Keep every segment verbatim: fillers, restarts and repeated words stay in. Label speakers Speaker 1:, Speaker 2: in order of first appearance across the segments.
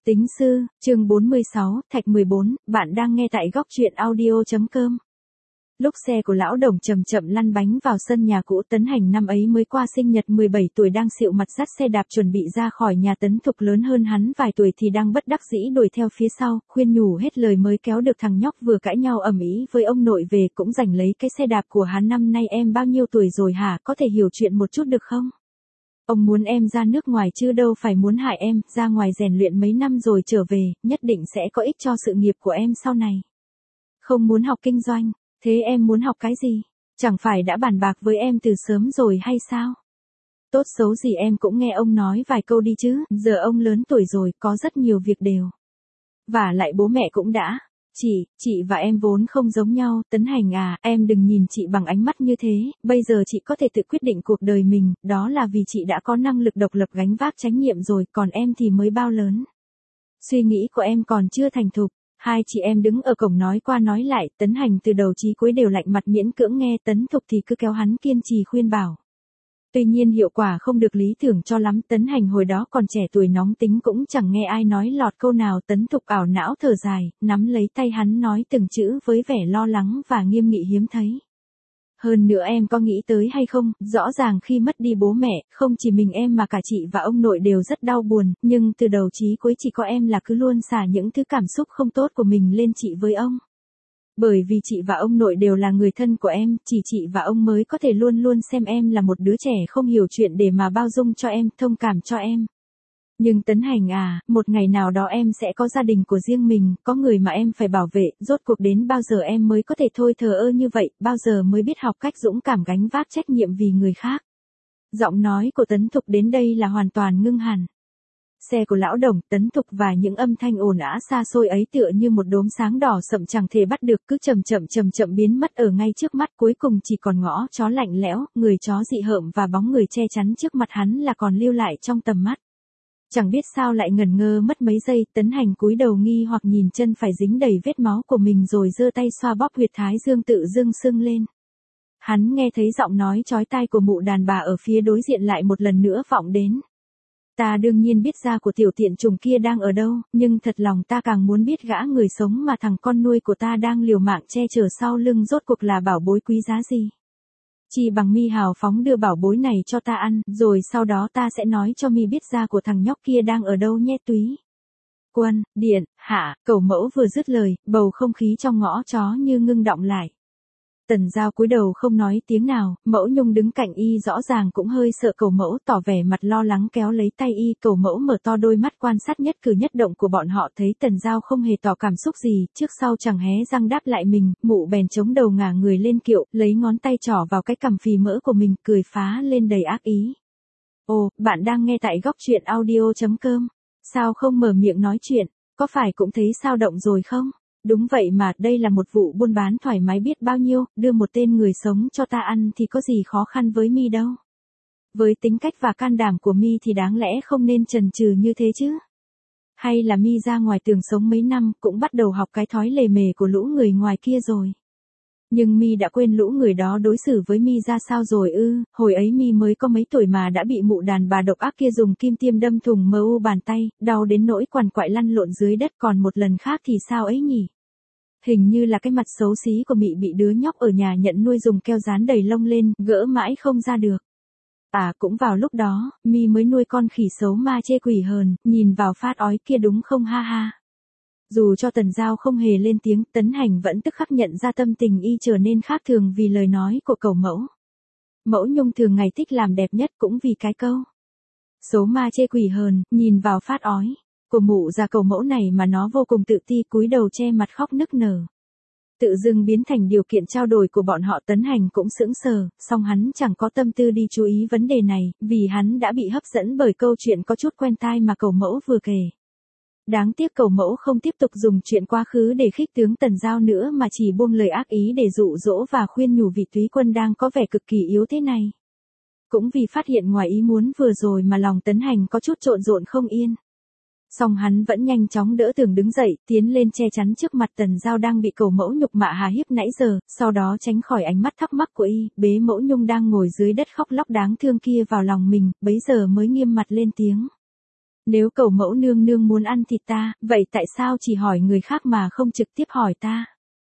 Speaker 1: Tính sư, chương bốn mươi sáu, Thạch mười bốn, bạn đang nghe tại góc truyện audio.com. Lúc xe của lão Đồng chậm chậm lăn bánh vào sân nhà cũ, Tấn Hành năm ấy mới qua sinh nhật mười bảy tuổi đang xịu mặt dắt xe đạp chuẩn bị ra khỏi nhà. Tấn Thục lớn hơn hắn vài tuổi thì đang bất đắc dĩ đuổi theo phía sau, khuyên nhủ hết lời mới kéo được thằng nhóc vừa cãi nhau ầm ĩ với ông nội về cũng giành lấy cái xe đạp của hắn. Năm nay em bao nhiêu tuổi rồi hả, có thể hiểu chuyện một chút được không? Ông muốn em ra nước ngoài chứ đâu phải muốn hại em, ra ngoài rèn luyện mấy năm rồi trở về, nhất định sẽ có ích cho sự nghiệp của em sau này. Không muốn học kinh doanh, thế em muốn học cái gì? Chẳng phải đã bàn bạc với em từ sớm rồi hay sao? Tốt xấu gì em cũng nghe ông nói vài câu đi chứ, giờ ông lớn tuổi rồi, có rất nhiều việc đều. Và lại bố mẹ cũng đã. Chị, chị và em vốn không giống nhau, Tấn Hành à, em đừng nhìn chị bằng ánh mắt như thế, bây giờ chị có thể tự quyết định cuộc đời mình, đó là vì chị đã có năng lực độc lập gánh vác trách nhiệm rồi, còn em thì mới bao lớn. Suy nghĩ của em còn chưa thành thục. Hai chị em đứng ở cổng nói qua nói lại, Tấn Hành từ đầu chí cuối đều lạnh mặt miễn cưỡng nghe, Tấn Thục thì cứ kéo hắn kiên trì khuyên bảo. Tuy nhiên hiệu quả không được lý tưởng cho lắm, Tấn Hành hồi đó còn trẻ tuổi nóng tính cũng chẳng nghe ai nói lọt câu nào. Tấn Thục ảo não thở dài, nắm lấy tay hắn nói từng chữ với vẻ lo lắng và nghiêm nghị hiếm thấy. Hơn nữa em có nghĩ tới hay không, rõ ràng khi mất đi bố mẹ, không chỉ mình em mà cả chị và ông nội đều rất đau buồn, nhưng từ đầu chí cuối chỉ có em là cứ luôn xả những thứ cảm xúc không tốt của mình lên chị với ông. Bởi vì chị và ông nội đều là người thân của em, chỉ chị và ông mới có thể luôn luôn xem em là một đứa trẻ không hiểu chuyện để mà bao dung cho em, thông cảm cho em. Nhưng Tấn Hành à, một ngày nào đó em sẽ có gia đình của riêng mình, có người mà em phải bảo vệ, rốt cuộc đến bao giờ em mới có thể thôi thờ ơ như vậy, bao giờ mới biết học cách dũng cảm gánh vác trách nhiệm vì người khác. Giọng nói của Tấn Thục đến đây là hoàn toàn ngưng hẳn. Xe của lão Đồng, Tấn Thục và những âm thanh ồn ào xa xôi ấy tựa như một đốm sáng đỏ sậm chẳng thể bắt được, cứ chậm chậm chậm chậm biến mất ở ngay trước mắt, cuối cùng chỉ còn ngõ chó lạnh lẽo, người chó dị hợm và bóng người che chắn trước mặt hắn là còn lưu lại trong tầm mắt. Chẳng biết sao lại ngẩn ngơ mất mấy giây, Tấn Hành cúi đầu nghi hoặc nhìn chân phải dính đầy vết máu của mình rồi giơ tay xoa bóp huyệt thái dương tự dưng sưng lên. Hắn nghe thấy giọng nói chói tai của mụ đàn bà ở phía đối diện lại một lần nữa vọng đến. Ta đương nhiên biết da của tiểu tiện trùng kia đang ở đâu, nhưng thật lòng ta càng muốn biết gã người sống mà thằng con nuôi của ta đang liều mạng che chở sau lưng rốt cuộc là bảo bối quý giá gì. Chỉ bằng mi hào phóng đưa bảo bối này cho ta ăn, rồi sau đó ta sẽ nói cho mi biết da của thằng nhóc kia đang ở đâu nhé túy. Quân, điện, hạ, Cẩu Mẫu vừa dứt lời, bầu không khí trong ngõ chó như ngưng đọng lại. Tần Giao cúi đầu không nói tiếng nào, Mẫu Nhung đứng cạnh y rõ ràng cũng hơi sợ Cẩu Mẫu, tỏ vẻ mặt lo lắng kéo lấy tay y. Cẩu Mẫu mở to đôi mắt quan sát nhất cử nhất động của bọn họ, thấy Tần Giao không hề tỏ cảm xúc gì, trước sau chẳng hé răng đáp lại mình, mụ bèn chống đầu ngả người lên kiệu, lấy ngón tay trỏ vào cái cằm phì mỡ của mình, cười phá lên đầy ác ý. Ồ, bạn đang nghe tại góc truyện audio.com, sao không mở miệng nói chuyện, có phải cũng thấy sao động rồi không? Đúng vậy mà, đây là một vụ buôn bán thoải mái biết bao nhiêu, đưa một tên người sống cho ta ăn thì có gì khó khăn với mi đâu. Với tính cách và can đảm của mi thì đáng lẽ không nên chần chừ như thế chứ. Hay là mi ra ngoài tường sống mấy năm cũng bắt đầu học cái thói lề mề của lũ người ngoài kia rồi. Nhưng mi đã quên lũ người đó đối xử với mi ra sao rồi ư, hồi ấy mi mới có mấy tuổi mà đã bị mụ đàn bà độc ác kia dùng kim tiêm đâm thủng mờ u bàn tay, đau đến nỗi quằn quại lăn lộn dưới đất, còn một lần khác thì sao ấy nhỉ? Hình như là cái mặt xấu xí của mị bị đứa nhóc ở nhà nhận nuôi dùng keo dán đầy lông lên, gỡ mãi không ra được. À cũng vào lúc đó, mi mới nuôi con khỉ xấu ma chê quỷ hờn, nhìn vào phát ói kia đúng không ha ha. Dù cho Tần Giao không hề lên tiếng, Tấn Hành vẫn tức khắc nhận ra tâm tình y trở nên khác thường vì lời nói của Cẩu Mẫu. Mẫu Nhung thường ngày thích làm đẹp nhất cũng vì cái câu số ma chê quỷ hờn, nhìn vào phát ói của mụ già Cẩu Mẫu này mà nó vô cùng tự ti, cúi đầu che mặt khóc nức nở. Tự dưng biến thành điều kiện trao đổi của bọn họ. Tấn Hành cũng sững sờ, song hắn chẳng có tâm tư đi chú ý vấn đề này, vì hắn đã bị hấp dẫn bởi câu chuyện có chút quen tai mà Cẩu Mẫu vừa kể. Đáng tiếc Cẩu Mẫu không tiếp tục dùng chuyện quá khứ để khích tướng Tần Giao nữa mà chỉ buông lời ác ý để dụ dỗ và khuyên nhủ vị túy quân đang có vẻ cực kỳ yếu thế này. Cũng vì phát hiện ngoài ý muốn vừa rồi mà lòng Tấn Hành có chút trộn rộn không yên. Song hắn vẫn nhanh chóng đỡ tường đứng dậy, tiến lên che chắn trước mặt Tần Giao đang bị Cẩu Mẫu nhục mạ hà hiếp nãy giờ, sau đó tránh khỏi ánh mắt thắc mắc của y, bế Mẫu Nhung đang ngồi dưới đất khóc lóc đáng thương kia vào lòng mình, bấy giờ mới nghiêm mặt lên tiếng. Nếu Cẩu Mẫu nương nương muốn ăn thịt ta, vậy tại sao chỉ hỏi người khác mà không trực tiếp hỏi ta?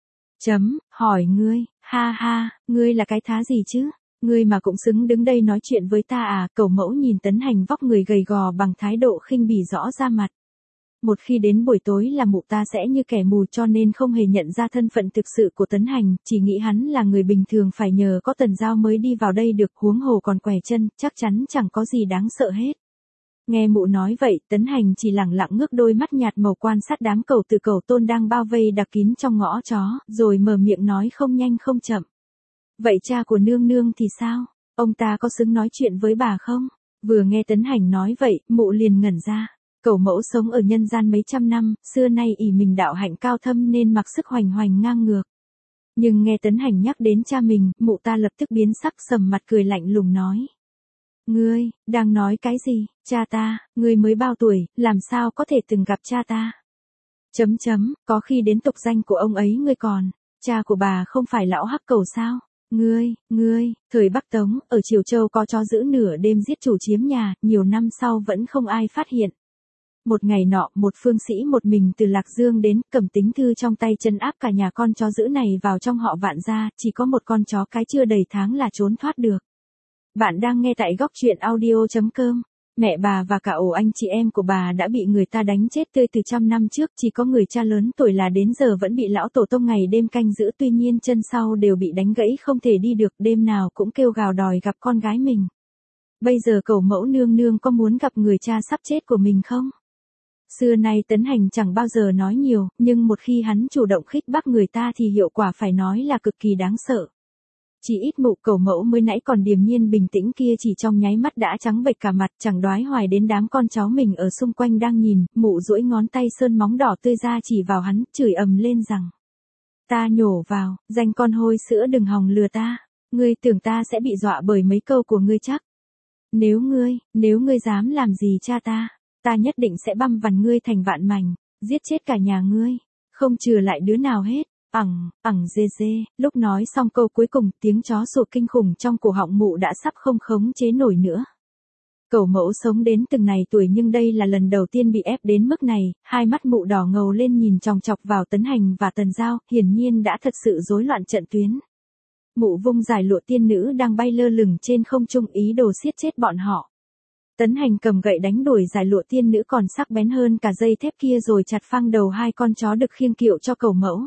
Speaker 1: Chấm, hỏi ngươi, ha ha, ngươi là cái thá gì chứ? Ngươi mà cũng xứng đứng đây nói chuyện với ta à? Cẩu Mẫu nhìn Tấn Hành vóc người gầy gò bằng thái độ khinh bỉ rõ ra mặt. Một khi đến buổi tối là mụ ta sẽ như kẻ mù, cho nên không hề nhận ra thân phận thực sự của Tấn Hành, chỉ nghĩ hắn là người bình thường phải nhờ có Tần Giao mới đi vào đây được, huống hồ còn què chân, chắc chắn chẳng có gì đáng sợ hết. Nghe mụ nói vậy, Tấn Hành chỉ lẳng lặng ngước đôi mắt nhạt màu quan sát đám cẩu từ cẩu tôn đang bao vây đặc kín trong ngõ chó, rồi mở miệng nói không nhanh không chậm. Vậy cha của nương nương thì sao? Ông ta có xứng nói chuyện với bà không? Vừa nghe Tấn Hành nói vậy, mụ liền ngẩn ra. Cẩu Mẫu sống ở nhân gian mấy trăm năm, xưa nay ỷ mình đạo hạnh cao thâm nên mặc sức hoành hoành ngang ngược. Nhưng nghe Tấn Hành nhắc đến cha mình, mụ ta lập tức biến sắc, sầm mặt cười lạnh lùng nói. Ngươi, đang nói cái gì? Cha ta, ngươi mới bao tuổi, làm sao có thể từng gặp cha ta? Chấm chấm, có khi đến tục danh của ông ấy ngươi còn, cha của bà không phải lão hắc cẩu sao? Ngươi, ngươi, thời Bắc Tống, ở Triều Châu có chó giữ nửa đêm giết chủ chiếm nhà, nhiều năm sau vẫn không ai phát hiện. Một ngày nọ, một phương sĩ một mình từ Lạc Dương đến, cầm tín thư trong tay trấn áp cả nhà con chó giữ này vào trong họ Vạn gia, chỉ có một con chó cái chưa đầy tháng là trốn thoát được. Bạn đang nghe tại góc truyện audio chấm com. Mẹ bà và cả ổ anh chị em của bà đã bị người ta đánh chết tươi từ trăm năm trước, chỉ có người cha lớn tuổi là đến giờ vẫn bị lão tổ tông ngày đêm canh giữ, tuy nhiên chân sau đều bị đánh gãy không thể đi được, đêm nào cũng kêu gào đòi gặp con gái mình. Bây giờ Cẩu Mẫu nương nương có muốn gặp người cha sắp chết của mình không? Xưa nay Tấn Hành chẳng bao giờ nói nhiều, nhưng một khi hắn chủ động khích bác người ta thì hiệu quả phải nói là cực kỳ đáng sợ. Chỉ ít mụ Cẩu Mẫu mới nãy còn điềm nhiên bình tĩnh kia chỉ trong nháy mắt đã trắng bệch cả mặt, chẳng đoái hoài đến đám con cháu mình ở xung quanh đang nhìn, mụ duỗi ngón tay sơn móng đỏ tươi ra chỉ vào hắn, chửi ầm lên rằng. Ta nhổ vào, danh con hôi sữa đừng hòng lừa ta, ngươi tưởng ta sẽ bị dọa bởi mấy câu của ngươi chắc. Nếu ngươi, nếu ngươi dám làm gì cha ta, ta nhất định sẽ băm vằn ngươi thành vạn mảnh, giết chết cả nhà ngươi, không chừa lại đứa nào hết. Ẳng, ẳng dê dê, lúc nói xong câu cuối cùng, tiếng chó sủa kinh khủng trong cổ họng mụ đã sắp không khống chế nổi nữa. Cẩu Mẫu sống đến từng này tuổi nhưng đây là lần đầu tiên bị ép đến mức này, hai mắt mụ đỏ ngầu lên nhìn chòng chọc vào Tấn Hành và Tần Giao, hiển nhiên đã thật sự rối loạn trận tuyến. Mụ vung giải lụa tiên nữ đang bay lơ lửng trên không trung ý đồ siết chết bọn họ. Tấn Hành cầm gậy đánh đuổi giải lụa tiên nữ còn sắc bén hơn cả dây thép kia rồi chặt phăng đầu hai con chó được khiêng kiệu cho Cẩu Mẫu.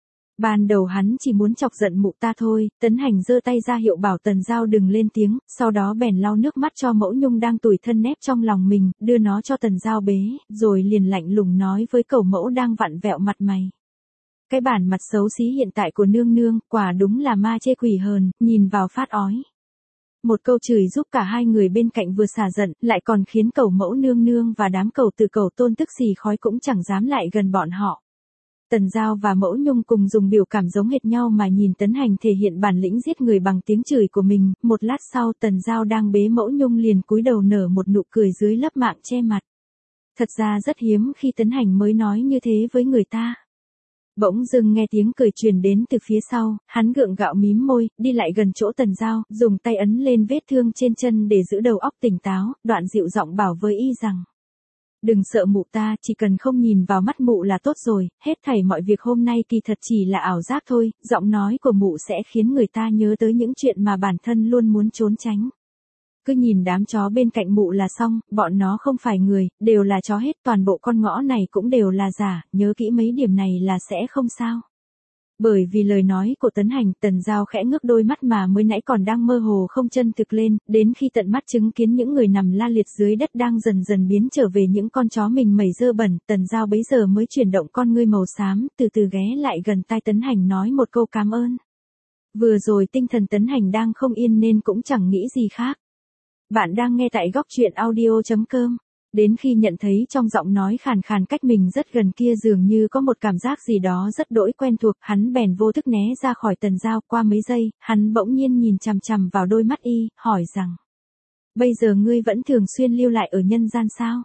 Speaker 1: Ban đầu hắn chỉ muốn chọc giận mụ ta thôi, Tấn Hành giơ tay ra hiệu bảo Tần Giao đừng lên tiếng, sau đó bèn lau nước mắt cho Mẫu Nhung đang tủi thân nép trong lòng mình, đưa nó cho Tần Giao bế, rồi liền lạnh lùng nói với Cẩu Mẫu đang vặn vẹo mặt mày. Cái bản mặt xấu xí hiện tại của nương nương, quả đúng là ma chê quỷ hờn, nhìn vào phát ói. Một câu chửi giúp cả hai người bên cạnh vừa xả giận, lại còn khiến Cẩu Mẫu nương nương và đám cẩu từ cẩu tôn tức xì khói cũng chẳng dám lại gần bọn họ. Tần Giao và Mẫu Nhung cùng dùng biểu cảm giống hệt nhau mà nhìn Tấn Hành thể hiện bản lĩnh giết người bằng tiếng chửi của mình, một lát sau Tần Giao đang bế Mẫu Nhung liền cúi đầu nở một nụ cười dưới lớp mạng che mặt. Thật ra rất hiếm khi Tấn Hành mới nói như thế với người ta. Bỗng dưng nghe tiếng cười truyền đến từ phía sau, hắn gượng gạo mím môi, đi lại gần chỗ Tần Giao, dùng tay ấn lên vết thương trên chân để giữ đầu óc tỉnh táo, đoạn dịu giọng bảo với y rằng. Đừng sợ mụ ta, chỉ cần không nhìn vào mắt mụ là tốt rồi, hết thảy mọi việc hôm nay kỳ thật chỉ là ảo giác thôi, giọng nói của mụ sẽ khiến người ta nhớ tới những chuyện mà bản thân luôn muốn trốn tránh. Cứ nhìn đám chó bên cạnh mụ là xong, bọn nó không phải người, đều là chó hết, toàn bộ con ngõ này cũng đều là giả, nhớ kỹ mấy điểm này là sẽ không sao. Bởi vì lời nói của Tấn Hành, Tần Giao khẽ ngước đôi mắt mà mới nãy còn đang mơ hồ không chân thực lên, đến khi tận mắt chứng kiến những người nằm la liệt dưới đất đang dần dần biến trở về những con chó mình mẩy dơ bẩn, Tần Giao bấy giờ mới chuyển động con ngươi màu xám, từ từ ghé lại gần tai Tấn Hành nói một câu cảm ơn. Vừa rồi tinh thần Tấn Hành đang không yên nên cũng chẳng nghĩ gì khác. Bạn đang nghe tại góc truyện audio chấm com. Đến khi nhận thấy trong giọng nói khàn khàn cách mình rất gần kia dường như có một cảm giác gì đó rất đỗi quen thuộc, hắn bèn vô thức né ra khỏi Tần Giao. Qua mấy giây, hắn bỗng nhiên nhìn chằm chằm vào đôi mắt y, hỏi rằng. Bây giờ ngươi vẫn thường xuyên lưu lại ở nhân gian sao?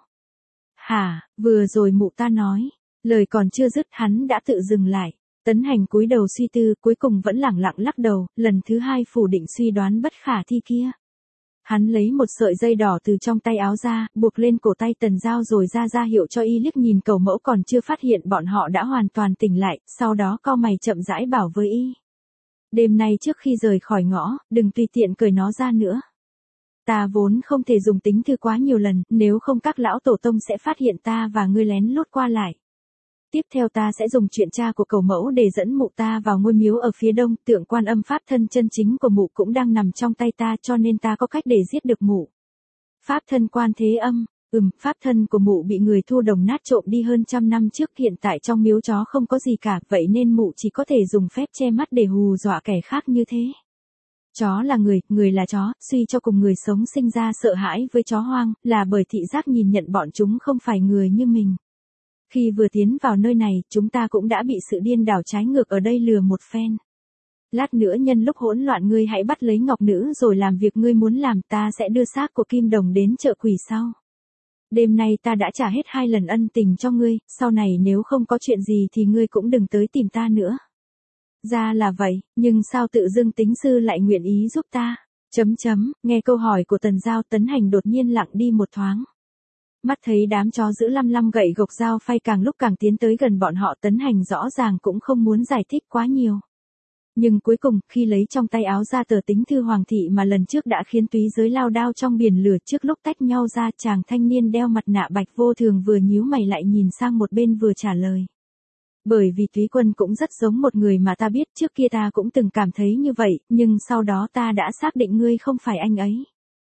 Speaker 1: Hả, vừa rồi mụ ta nói. Lời còn chưa dứt hắn đã tự dừng lại. Tấn Hành cúi đầu suy tư, cuối cùng vẫn lẳng lặng lắc đầu, lần thứ hai phủ định suy đoán bất khả thi kia. Hắn lấy một sợi dây đỏ từ trong tay áo ra, buộc lên cổ tay Tần Giao rồi ra ra hiệu cho y, liếc nhìn cầu mẫu còn chưa phát hiện bọn họ đã hoàn toàn tỉnh lại, sau đó cau mày chậm rãi bảo với y. Đêm nay trước khi rời khỏi ngõ, đừng tùy tiện cởi nó ra nữa. Ta vốn không thể dùng tính thư quá nhiều lần, nếu không các lão tổ tông sẽ phát hiện ta và ngươi lén lút qua lại. Tiếp theo ta sẽ dùng chuyện cha của cầu mẫu để dẫn mụ ta vào ngôi miếu ở phía đông, tượng Quan Âm pháp thân chân chính của mụ cũng đang nằm trong tay ta, cho nên ta có cách để giết được mụ. Pháp thân Quan Thế Âm, ừm, pháp thân của mụ bị người thu đồng nát trộm đi hơn trăm năm trước, hiện tại trong miếu chó không có gì cả, vậy nên mụ chỉ có thể dùng phép che mắt để hù dọa kẻ khác như thế. Chó là người, người là chó, suy cho cùng người sống sinh ra sợ hãi với chó hoang, là bởi thị giác nhìn nhận bọn chúng không phải người như mình. Khi vừa tiến vào nơi này, chúng ta cũng đã bị sự điên đảo trái ngược ở đây lừa một phen. Lát nữa nhân lúc hỗn loạn ngươi hãy bắt lấy ngọc nữ rồi làm việc ngươi muốn làm, ta sẽ đưa xác của Kim Đồng đến chợ quỷ sau. Đêm nay ta đã trả hết hai lần ân tình cho ngươi, sau này nếu không có chuyện gì thì ngươi cũng đừng tới tìm ta nữa. Ra là vậy, nhưng sao tự dưng tính sư lại nguyện ý giúp ta? Chấm chấm, nghe câu hỏi của Tần Giao, Tấn Hành đột nhiên lặng đi một thoáng. Mắt thấy đám chó giữ lăm lăm gậy gộc dao phay càng lúc càng tiến tới gần bọn họ, Tấn Hành rõ ràng cũng không muốn giải thích quá nhiều. Nhưng cuối cùng, khi lấy trong tay áo ra tờ tính thư hoàng thị mà lần trước đã khiến túy giới lao đao trong biển lửa, trước lúc tách nhau ra, chàng thanh niên đeo mặt nạ bạch vô thường vừa nhíu mày lại nhìn sang một bên vừa trả lời. Bởi vì Túy Quân cũng rất giống một người mà ta biết, trước kia ta cũng từng cảm thấy như vậy, nhưng sau đó ta đã xác định ngươi không phải anh ấy.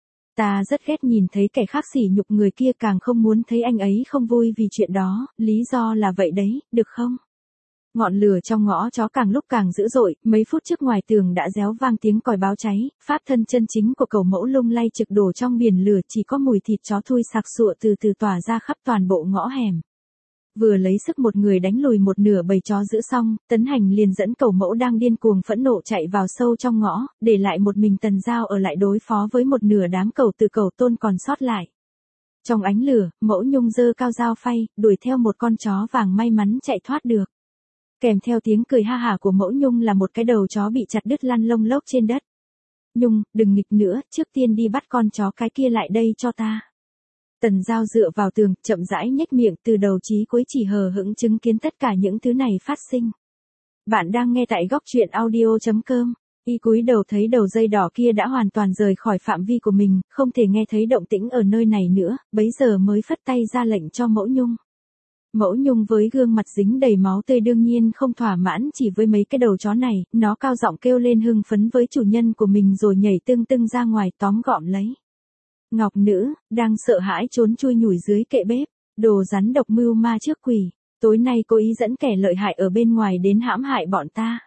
Speaker 1: Ta rất ghét nhìn thấy kẻ khác sỉ nhục người kia, càng không muốn thấy anh ấy không vui vì chuyện đó, lý do là vậy đấy, được không? Ngọn lửa trong ngõ chó càng lúc càng dữ dội, mấy phút trước ngoài tường đã réo vang tiếng còi báo cháy, pháp thân chân chính của cầu mẫu lung lay trực đổ trong biển lửa, chỉ có mùi thịt chó thui sặc sụa từ từ tỏa ra khắp toàn bộ ngõ hẻm. Vừa lấy sức một người đánh lùi một nửa bầy chó giữ xong, Tấn Hành liền dẫn cầu mẫu đang điên cuồng phẫn nộ chạy vào sâu trong ngõ, để lại một mình Tần Giao ở lại đối phó với một nửa đám cầu từ cầu tôn còn sót lại. Trong ánh lửa, Mẫu Nhung giơ cao dao phay, đuổi theo một con chó vàng may mắn chạy thoát được. Kèm theo tiếng cười ha hả của Mẫu Nhung là một cái đầu chó bị chặt đứt lăn lông lốc trên đất. Nhung, đừng nghịch nữa, trước tiên đi bắt con chó cái kia lại đây cho ta. Tần Giao dựa vào tường, chậm rãi nhếch miệng, từ đầu chí cuối chỉ hờ hững chứng kiến tất cả những thứ này phát sinh. Bạn đang nghe tại góc truyện audio chấm com. Y cúi đầu thấy đầu dây đỏ kia đã hoàn toàn rời khỏi phạm vi của mình, không thể nghe thấy động tĩnh ở nơi này nữa, bấy giờ mới phất tay ra lệnh cho Mẫu Nhung. Mẫu Nhung với gương mặt dính đầy máu tươi đương nhiên không thỏa mãn chỉ với mấy cái đầu chó này, nó cao giọng kêu lên hưng phấn với chủ nhân của mình rồi nhảy tưng tưng ra ngoài tóm gọn lấy. Ngọc nữ, đang sợ hãi trốn chui nhủi dưới kệ bếp, đồ rắn độc mưu ma trước quỷ, tối nay cố ý dẫn kẻ lợi hại ở bên ngoài đến hãm hại bọn ta.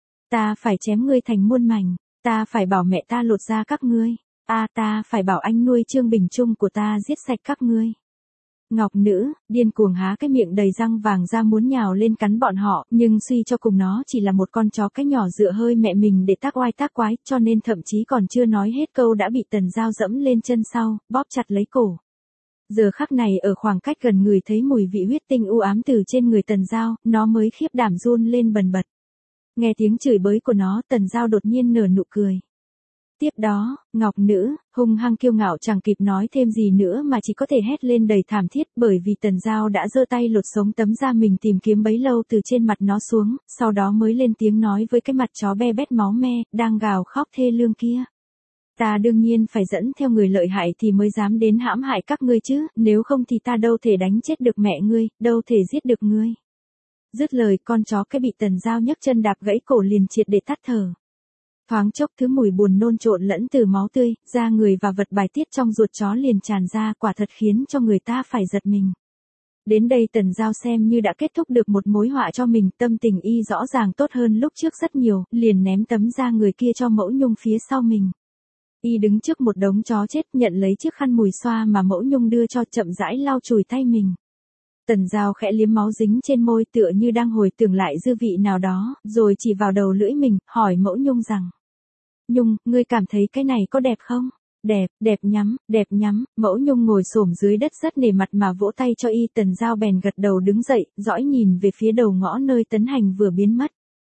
Speaker 1: Ta phải chém ngươi thành muôn mảnh, ta phải bảo mẹ ta lột da các ngươi, a ta phải bảo anh nuôi Trương Bình Trung của ta giết sạch các ngươi. Ngọc nữ, điên cuồng há cái miệng đầy răng vàng ra muốn nhào lên cắn bọn họ, nhưng suy cho cùng nó chỉ là một con chó cái nhỏ dựa hơi mẹ mình để tác oai tác quái, cho nên thậm chí còn chưa nói hết câu đã bị Tần Giao dẫm lên chân sau, bóp chặt lấy cổ. Giờ khắc này ở khoảng cách gần người thấy mùi vị huyết tinh u ám từ trên người Tần Giao, nó mới khiếp đảm run lên bần bật. Nghe tiếng chửi bới của nó, Tần Giao đột nhiên nở nụ cười. Tiếp đó, Ngọc nữ, hung hăng kiêu ngạo chẳng kịp nói thêm gì nữa mà chỉ có thể hét lên đầy thảm thiết, bởi vì Tần Giao đã giơ tay lột sống tấm da mình tìm kiếm bấy lâu từ trên mặt nó xuống, sau đó mới lên tiếng nói với cái mặt chó be bét máu me, đang gào khóc thê lương kia. Ta đương nhiên phải dẫn theo người lợi hại thì mới dám đến hãm hại các ngươi chứ, nếu không thì ta đâu thể đánh chết được mẹ ngươi, đâu thể giết được ngươi. Dứt lời, con chó cái bị Tần Giao nhấc chân đạp gãy cổ liền triệt để tắt thở. Thoáng chốc thứ mùi buồn nôn trộn lẫn từ máu tươi, da người và vật bài tiết trong ruột chó liền tràn ra, quả thật khiến cho người ta phải giật mình. Đến đây Tần Giao xem như đã kết thúc được một mối họa cho mình, tâm tình y rõ ràng tốt hơn lúc trước rất nhiều, liền ném tấm da người kia cho Mẫu Nhung phía sau mình. Y đứng trước một đống chó chết, nhận lấy chiếc khăn mùi xoa mà Mẫu Nhung đưa cho, chậm rãi lau chùi tay mình. Tần Giao khẽ liếm máu dính trên môi tựa như đang hồi tưởng lại dư vị nào đó, rồi chỉ vào đầu lưỡi mình, hỏi Mẫu Nhung rằng. Nhung, ngươi cảm thấy cái này có đẹp không? Đẹp, đẹp nhắm, đẹp nhắm, Mẫu Nhung ngồi xổm dưới đất rất nể mặt mà vỗ tay cho y. Tần Giao bèn gật đầu đứng dậy, dõi nhìn về phía đầu ngõ nơi Tấn Hành vừa biến mất.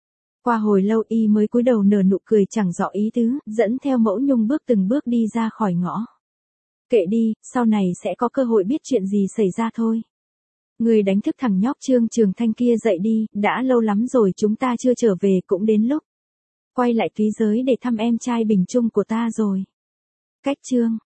Speaker 1: Qua hồi lâu y mới cúi đầu nở nụ cười chẳng rõ ý tứ, dẫn theo Mẫu Nhung bước từng bước đi ra khỏi ngõ. Kệ đi, sau này sẽ có cơ hội biết chuyện gì xảy ra thôi. Người đánh thức thằng nhóc Trương Trường Thanh kia dậy đi, đã lâu lắm rồi chúng ta chưa trở về, cũng đến lúc quay lại túy giới để thăm em trai bình chung của ta rồi. Cách chương